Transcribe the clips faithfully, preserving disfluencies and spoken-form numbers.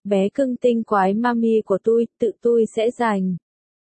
bé cưng tinh quái mami của tôi, tự tôi sẽ giành.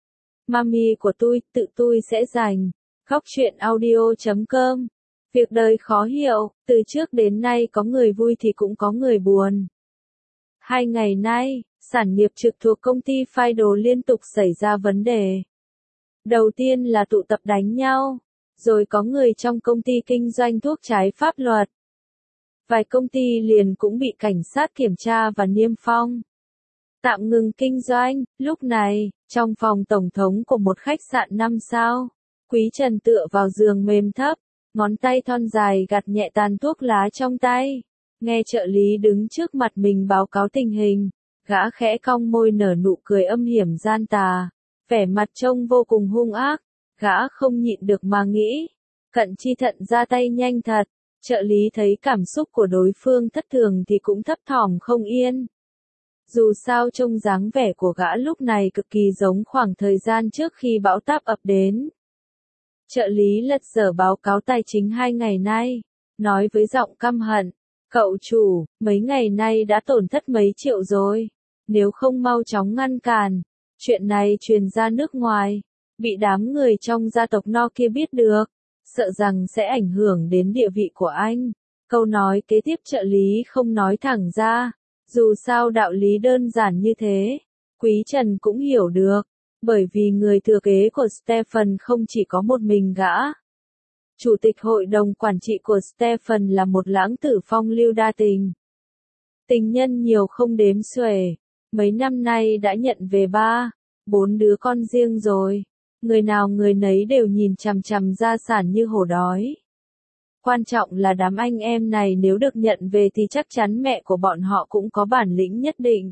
Mami của tôi, tự tôi sẽ giành. Góc truyện audio chấm com. Việc đời khó hiểu, từ trước đến nay có người vui thì cũng có người buồn. Hai ngày nay, sản nghiệp trực thuộc công ty Fidel liên tục xảy ra vấn đề. Đầu tiên là tụ tập đánh nhau, rồi có người trong công ty kinh doanh thuốc trái pháp luật. Vài công ty liền cũng bị cảnh sát kiểm tra và niêm phong. Tạm ngừng kinh doanh. Lúc này, trong phòng tổng thống của một khách sạn năm sao, Quý Trần tựa vào giường mềm thấp, ngón tay thon dài gạt nhẹ tàn thuốc lá trong tay. Nghe trợ lý đứng trước mặt mình báo cáo tình hình, gã khẽ cong môi nở nụ cười âm hiểm gian tà, vẻ mặt trông vô cùng hung ác. Gã không nhịn được mà nghĩ, Cận Chi Thận ra tay nhanh thật. Trợ lý thấy cảm xúc của đối phương thất thường thì cũng thấp thỏm không yên. Dù sao trông dáng vẻ của gã lúc này cực kỳ giống khoảng thời gian trước khi bão táp ập đến. Trợ lý lật dở báo cáo tài chính hai ngày nay, nói với giọng căm hận, cậu chủ, mấy ngày nay đã tổn thất mấy triệu rồi, nếu không mau chóng ngăn cản, chuyện này truyền ra nước ngoài, bị đám người trong gia tộc no kia biết được, sợ rằng sẽ ảnh hưởng đến địa vị của anh. Câu nói kế tiếp trợ lý không nói thẳng ra, dù sao đạo lý đơn giản như thế, Quý Trần cũng hiểu được, bởi vì người thừa kế của Stephen không chỉ có một mình gã. Chủ tịch hội đồng quản trị của Stephen là một lãng tử phong lưu đa tình. Tình nhân nhiều không đếm xuể, mấy năm nay đã nhận về ba, bốn đứa con riêng rồi. Người nào người nấy đều nhìn chằm chằm gia sản như hổ đói. Quan trọng là đám anh em này nếu được nhận về thì chắc chắn mẹ của bọn họ cũng có bản lĩnh nhất định.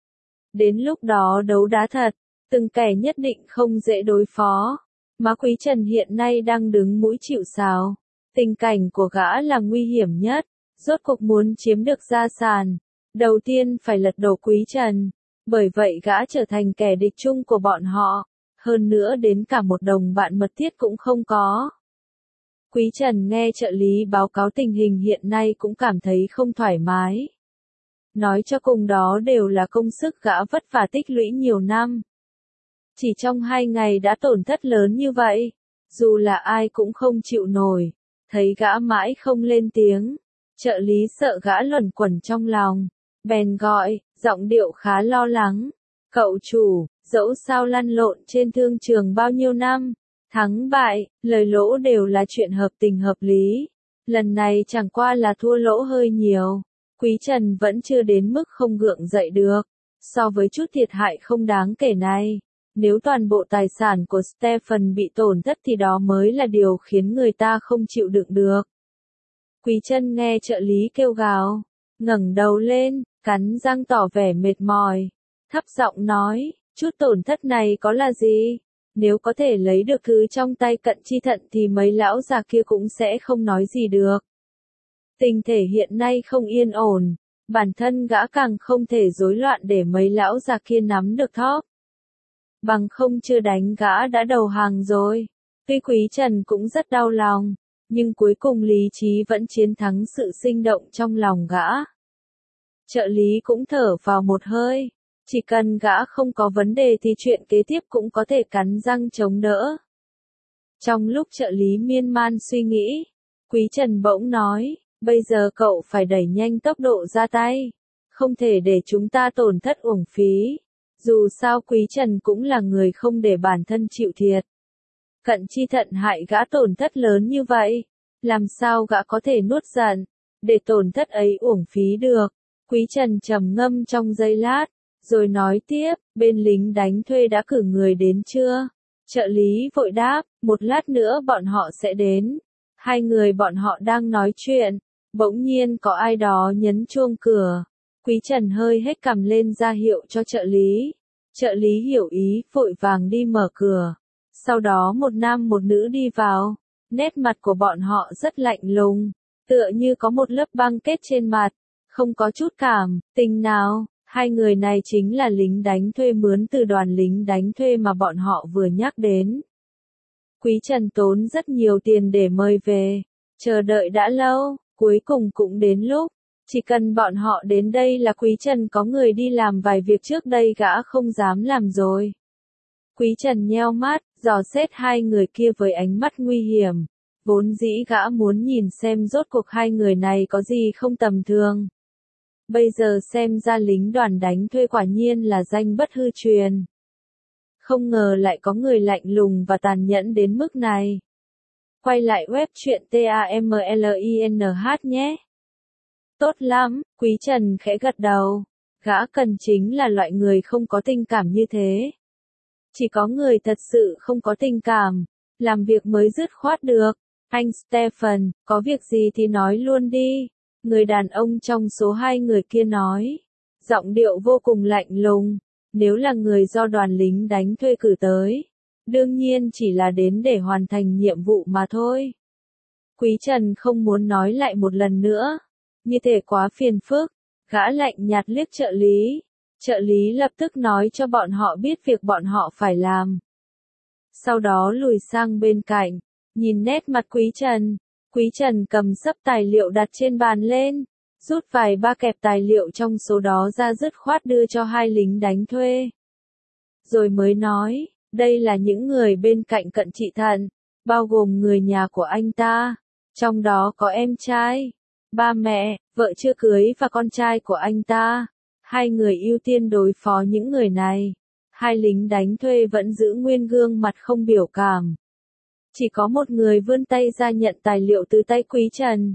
Đến lúc đó đấu đá thật, từng kẻ nhất định không dễ đối phó. Má Quý Trần hiện nay đang đứng mũi chịu sào. Tình cảnh của gã là nguy hiểm nhất, rốt cuộc muốn chiếm được gia sản. Đầu tiên phải lật đổ Quý Trần, bởi vậy gã trở thành kẻ địch chung của bọn họ. Hơn nữa đến cả một đồng bạn mật thiết cũng không có. Quý Trần nghe trợ lý báo cáo tình hình hiện nay cũng cảm thấy không thoải mái. Nói cho cùng đó đều là công sức gã vất vả tích lũy nhiều năm. Chỉ trong hai ngày đã tổn thất lớn như vậy, dù là ai cũng không chịu nổi, thấy gã mãi không lên tiếng. Trợ lý sợ gã luẩn quẩn trong lòng, bèn gọi, giọng điệu khá lo lắng. Cậu chủ, dẫu sao lăn lộn trên thương trường bao nhiêu năm, thắng bại, lời lỗ đều là chuyện hợp tình hợp lý. Lần này chẳng qua là thua lỗ hơi nhiều. Quý Trần vẫn chưa đến mức không gượng dậy được. So với chút thiệt hại không đáng kể này, nếu toàn bộ tài sản của Stephen bị tổn thất thì đó mới là điều khiến người ta không chịu đựng được. Quý Trần nghe trợ lý kêu gào, ngẩng đầu lên, cắn răng tỏ vẻ mệt mỏi, thấp giọng nói, chút tổn thất này có là gì? Nếu có thể lấy được thứ trong tay Cận Chi Thận thì mấy lão già kia cũng sẽ không nói gì được. Tình thể hiện nay không yên ổn, bản thân gã càng không thể rối loạn để mấy lão già kia nắm được thóp. Bằng không chưa đánh gã đã đầu hàng rồi. Tuy Quý Trần cũng rất đau lòng, nhưng cuối cùng lý trí vẫn chiến thắng sự sinh động trong lòng gã. Trợ lý cũng thở vào một hơi. Chỉ cần gã không có vấn đề thì chuyện kế tiếp cũng có thể cắn răng chống đỡ. Trong lúc trợ lý miên man suy nghĩ, Quý Trần bỗng nói, bây giờ cậu phải đẩy nhanh tốc độ ra tay, không thể để chúng ta tổn thất uổng phí. Dù sao Quý Trần cũng là người không để bản thân chịu thiệt. Cận Chi Thận hại gã tổn thất lớn như vậy, làm sao gã có thể nuốt giận, để tổn thất ấy uổng phí được. Quý Trần trầm ngâm trong giây lát, rồi nói tiếp, bên lính đánh thuê đã cử người đến chưa? Trợ lý vội đáp, một lát nữa bọn họ sẽ đến. Hai người bọn họ đang nói chuyện, bỗng nhiên có ai đó nhấn chuông cửa. Quý Trần hơi hết cằm lên ra hiệu cho trợ lý. Trợ lý hiểu ý, vội vàng đi mở cửa. Sau đó một nam một nữ đi vào. Nét mặt của bọn họ rất lạnh lùng, tựa như có một lớp băng kết trên mặt, không có chút cảm tình nào. Hai người này chính là lính đánh thuê mướn từ đoàn lính đánh thuê mà bọn họ vừa nhắc đến. Quý Trần tốn rất nhiều tiền để mời về, chờ đợi đã lâu, cuối cùng cũng đến lúc. Chỉ cần bọn họ đến đây là Quý Trần có người đi làm vài việc trước đây gã không dám làm rồi. Quý Trần nheo mắt, dò xét hai người kia với ánh mắt nguy hiểm. Vốn dĩ gã muốn nhìn xem rốt cuộc hai người này có gì không tầm thường. Bây giờ xem ra lính đoàn đánh thuê quả nhiên là danh bất hư truyền. Không ngờ lại có người lạnh lùng và tàn nhẫn đến mức này. Quay lại web truyện tamlin nhé. Tốt lắm, Quý Trần khẽ gật đầu. Gã cần chính là loại người không có tình cảm như thế. Chỉ có người thật sự không có tình cảm, làm việc mới dứt khoát được. Anh Stephen, có việc gì thì nói luôn đi. Người đàn ông trong số hai người kia nói. Giọng điệu vô cùng lạnh lùng. Nếu là người do đoàn lính đánh thuê cử tới, đương nhiên chỉ là đến để hoàn thành nhiệm vụ mà thôi. Quý Trần không muốn nói lại một lần nữa. Như thể quá phiền phức. Gã lạnh nhạt liếc trợ lý. Trợ lý lập tức nói cho bọn họ biết việc bọn họ phải làm. Sau đó lùi sang bên cạnh, nhìn nét mặt Quý Trần. Quý Trần cầm sấp tài liệu đặt trên bàn lên, rút vài ba kẹp tài liệu trong số đó ra dứt khoát đưa cho hai lính đánh thuê. Rồi mới nói, đây là những người bên cạnh Cận Trị Thận, bao gồm người nhà của anh ta, trong đó có em trai, ba mẹ, vợ chưa cưới và con trai của anh ta. Hai người ưu tiên đối phó những người này. Hai lính đánh thuê vẫn giữ nguyên gương mặt không biểu cảm. Chỉ có một người vươn tay ra nhận tài liệu từ tay Quý Trần.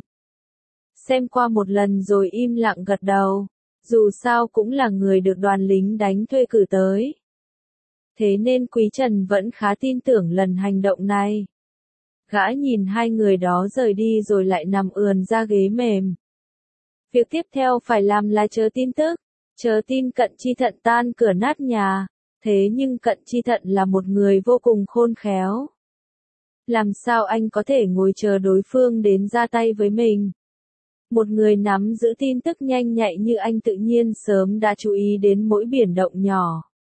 Xem qua một lần rồi im lặng gật đầu. Dù sao cũng là người được đoàn lính đánh thuê cử tới. Thế nên Quý Trần vẫn khá tin tưởng lần hành động này. Gã nhìn hai người đó rời đi rồi lại nằm ườn ra ghế mềm. Việc tiếp theo phải làm là chờ tin tức. Chờ tin Cận Chi Thận tan cửa nát nhà. Thế nhưng Cận Chi Thận là một người vô cùng khôn khéo. Làm sao anh có thể ngồi chờ đối phương đến ra tay với mình? Một người nắm giữ tin tức nhanh nhạy như anh tự nhiên sớm đã chú ý đến mỗi biến động nhỏ.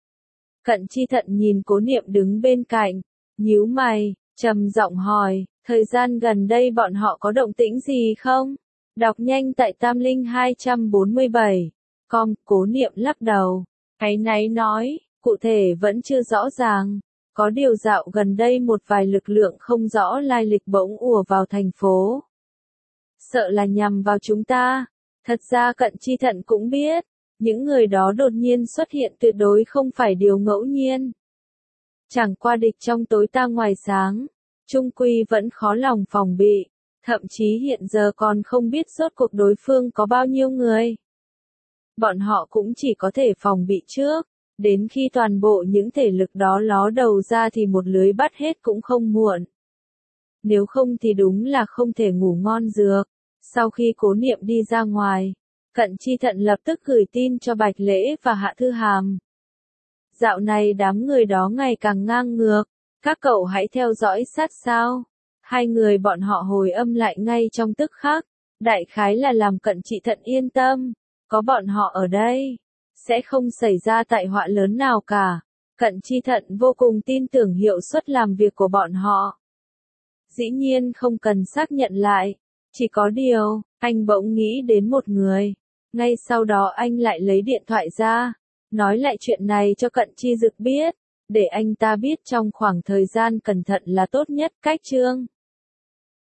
Cận Chi Thận nhìn Cố Niệm đứng bên cạnh, nhíu mày, trầm giọng hỏi, thời gian gần đây bọn họ có động tĩnh gì không? Đọc nhanh tại Tam Linh hai trăm bốn mươi bảy. Com, Cố Niệm lắc đầu. Áy náy nói, cụ thể vẫn chưa rõ ràng. Có điều dạo gần đây một vài lực lượng không rõ lai lịch bỗng ùa vào thành phố. Sợ là nhằm vào chúng ta. Thật ra Cận Chi Thận cũng biết, những người đó đột nhiên xuất hiện tuyệt đối không phải điều ngẫu nhiên. Chẳng qua địch trong tối ta ngoài sáng, chung quy vẫn khó lòng phòng bị, thậm chí hiện giờ còn không biết rốt cuộc đối phương có bao nhiêu người. Bọn họ cũng chỉ có thể phòng bị trước, đến khi toàn bộ những thể lực đó ló đầu ra thì một lưới bắt hết cũng không muộn. Nếu không thì đúng là không thể ngủ ngon dược. Sau khi Cố Niệm đi ra ngoài, Cận Chi Thận lập tức gửi tin cho Bạch Lễ và Hạ Thư Hàm. Dạo này đám người đó ngày càng ngang ngược, các cậu hãy theo dõi sát sao. Hai người bọn họ hồi âm lại ngay trong tức khắc, đại khái là làm Cận Chi Thận yên tâm, có bọn họ ở đây, sẽ không xảy ra tai họa lớn nào cả. Cận Chi Thận vô cùng tin tưởng hiệu suất làm việc của bọn họ. Dĩ nhiên không cần xác nhận lại, chỉ có điều, anh bỗng nghĩ đến một người. Ngay sau đó anh lại lấy điện thoại ra, nói lại chuyện này cho Cận Chi Dực biết, để anh ta biết trong khoảng thời gian cẩn thận là tốt nhất. Cách chương